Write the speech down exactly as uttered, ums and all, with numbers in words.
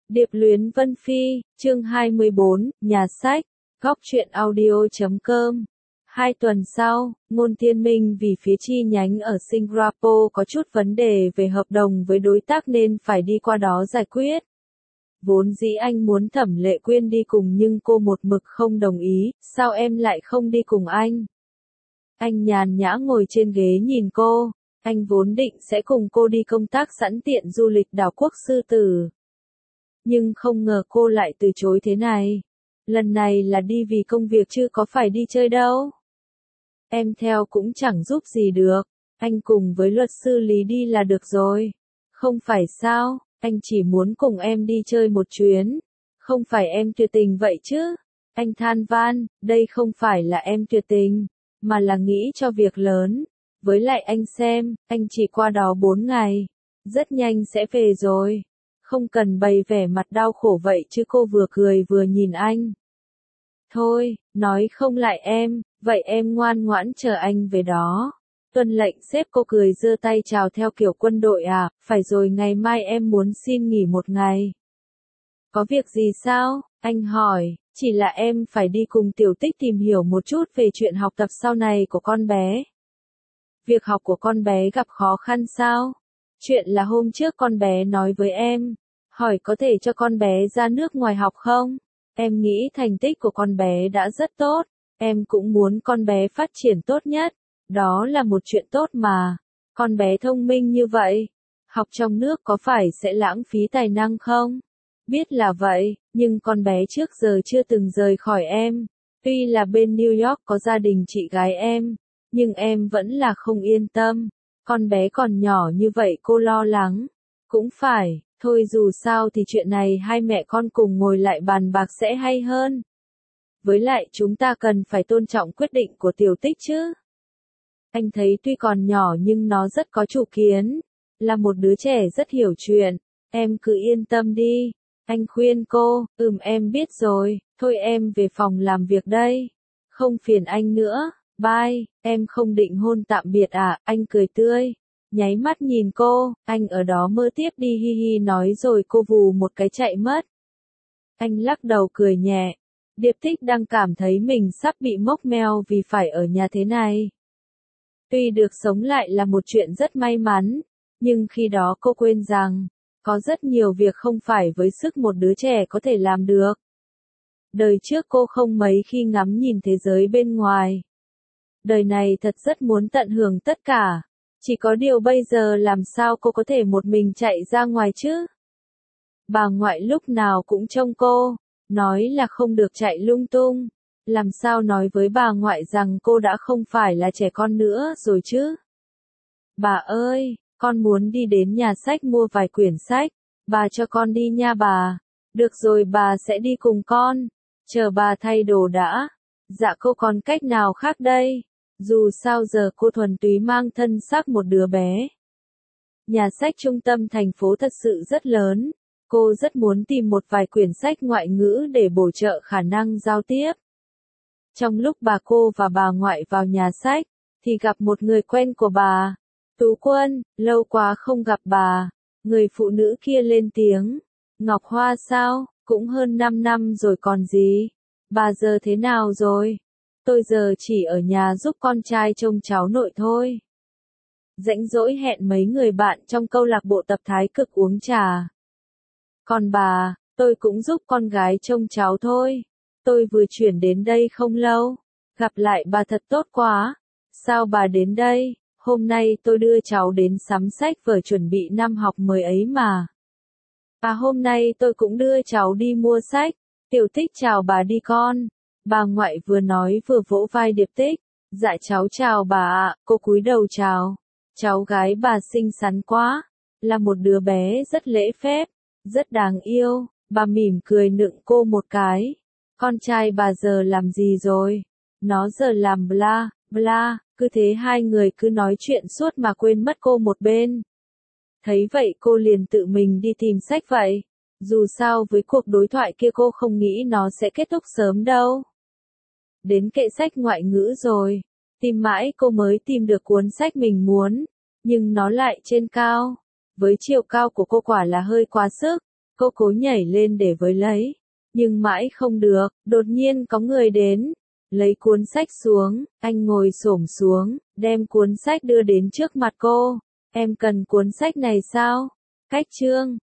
Điệp luyến Vân Phi, chương hai mươi bốn, nhà sách, góc truyện audio chấm com. Hai tuần sau, Ngôn Thiên Minh vì phía chi nhánh ở Singapore có chút vấn đề về hợp đồng với đối tác nên phải đi qua đó giải quyết. Vốn dĩ anh muốn Thẩm Lệ Quyên đi cùng nhưng cô một mực không đồng ý, sao em lại không đi cùng anh? Anh nhàn nhã ngồi trên ghế nhìn cô, anh vốn định sẽ cùng cô đi công tác sẵn tiện du lịch đảo quốc Sư Tử. Nhưng không ngờ cô lại từ chối thế này. Lần này là đi vì công việc chứ có phải đi chơi đâu. Em theo cũng chẳng giúp gì được, anh cùng với luật sư Lý đi là được rồi. Không phải sao, anh chỉ muốn cùng em đi chơi một chuyến. Không phải em tuyệt tình vậy chứ. Anh than van, đây không phải là em tuyệt tình, mà là nghĩ cho việc lớn. Với lại anh xem, anh chỉ qua đó bốn ngày. Rất nhanh sẽ về rồi. Không cần bày vẻ mặt đau khổ vậy chứ. Cô vừa cười vừa nhìn anh. Thôi, nói không lại em, vậy em ngoan ngoãn chờ anh về đó. Tuân lệnh sếp. Cô cười giơ tay chào theo kiểu quân đội à, phải rồi ngày mai em muốn xin nghỉ một ngày. Có việc gì sao? Anh hỏi, chỉ là em phải đi cùng Tiểu Tích tìm hiểu một chút về chuyện học tập sau này của con bé. Việc học của con bé gặp khó khăn sao? Chuyện là hôm trước con bé nói với em, hỏi có thể cho con bé ra nước ngoài học không? Em nghĩ thành tích của con bé đã rất tốt, em cũng muốn con bé phát triển tốt nhất, đó là một chuyện tốt mà. Con bé thông minh như vậy, học trong nước có phải sẽ lãng phí tài năng không? Biết là vậy, nhưng con bé trước giờ chưa từng rời khỏi em. Tuy là bên New York có gia đình chị gái em, nhưng em vẫn là không yên tâm. Con bé còn nhỏ như vậy cô lo lắng. Cũng phải, thôi dù sao thì chuyện này hai mẹ con cùng ngồi lại bàn bạc sẽ hay hơn. Với lại chúng ta cần phải tôn trọng quyết định của Tiểu Tích chứ. Anh thấy tuy còn nhỏ nhưng nó rất có chủ kiến, là một đứa trẻ rất hiểu chuyện, em cứ yên tâm đi. Anh khuyên cô, ừm em biết rồi, thôi em về phòng làm việc đây. Không phiền anh nữa, bye, em không định hôn tạm biệt à, anh cười tươi. Nháy mắt nhìn cô, anh ở đó mơ tiếp đi hi hi nói rồi cô vù một cái chạy mất. Anh lắc đầu cười nhẹ. Điệp Tích đang cảm thấy mình sắp bị mốc meo vì phải ở nhà thế này. Tuy được sống lại là một chuyện rất may mắn, nhưng khi đó cô quên rằng, có rất nhiều việc không phải với sức một đứa trẻ có thể làm được. Đời trước cô không mấy khi ngắm nhìn thế giới bên ngoài. Đời này thật rất muốn tận hưởng tất cả. Chỉ có điều bây giờ làm sao cô có thể một mình chạy ra ngoài chứ? Bà ngoại lúc nào cũng trông cô, nói là không được chạy lung tung. Làm sao nói với bà ngoại rằng cô đã không phải là trẻ con nữa rồi chứ? Bà ơi, con muốn đi đến nhà sách mua vài quyển sách, bà cho con đi nha bà. Được rồi bà sẽ đi cùng con, chờ bà thay đồ đã. Dạ cô còn cách nào khác đây? Dù sao giờ cô thuần túy mang thân xác một đứa bé. Nhà sách trung tâm thành phố thật sự rất lớn, cô rất muốn tìm một vài quyển sách ngoại ngữ để bổ trợ khả năng giao tiếp. Trong lúc bà cô và bà ngoại vào nhà sách, thì gặp một người quen của bà. Tú Quân, lâu quá không gặp bà. Người phụ nữ kia lên tiếng. Ngọc Hoa sao, cũng hơn năm năm rồi còn gì. Bà giờ thế nào rồi? Tôi giờ chỉ ở nhà giúp con trai trông cháu nội thôi. Rảnh rỗi hẹn mấy người bạn trong câu lạc bộ tập thái cực uống trà. Còn bà, tôi cũng giúp con gái trông cháu thôi. Tôi vừa chuyển đến đây không lâu. Gặp lại bà thật tốt quá. Sao bà đến đây? Hôm nay tôi đưa cháu đến sắm sách vở chuẩn bị năm học mới ấy mà. À hôm nay tôi cũng đưa cháu đi mua sách. Tiểu Tích chào bà đi con. Bà ngoại vừa nói vừa vỗ vai Điệp Tích. Dạ cháu chào bà ạ, cô cúi đầu chào. Cháu gái bà xinh xắn quá. Là một đứa bé rất lễ phép, rất đáng yêu. Bà mỉm cười nựng cô một cái. Con trai bà giờ làm gì rồi? Nó giờ làm bla, bla. Cứ thế hai người cứ nói chuyện suốt mà quên mất cô một bên. Thấy vậy cô liền tự mình đi tìm sách vậy. Dù sao với cuộc đối thoại kia cô không nghĩ nó sẽ kết thúc sớm đâu. Đến kệ sách ngoại ngữ rồi. Tìm mãi cô mới tìm được cuốn sách mình muốn. Nhưng nó lại trên cao. Với chiều cao của cô quả là hơi quá sức. Cô cố nhảy lên để với lấy, nhưng mãi không được, đột nhiên có người đến, lấy cuốn sách xuống, anh ngồi xổm xuống, đem cuốn sách đưa đến trước mặt cô. Em cần cuốn sách này sao? Cách chương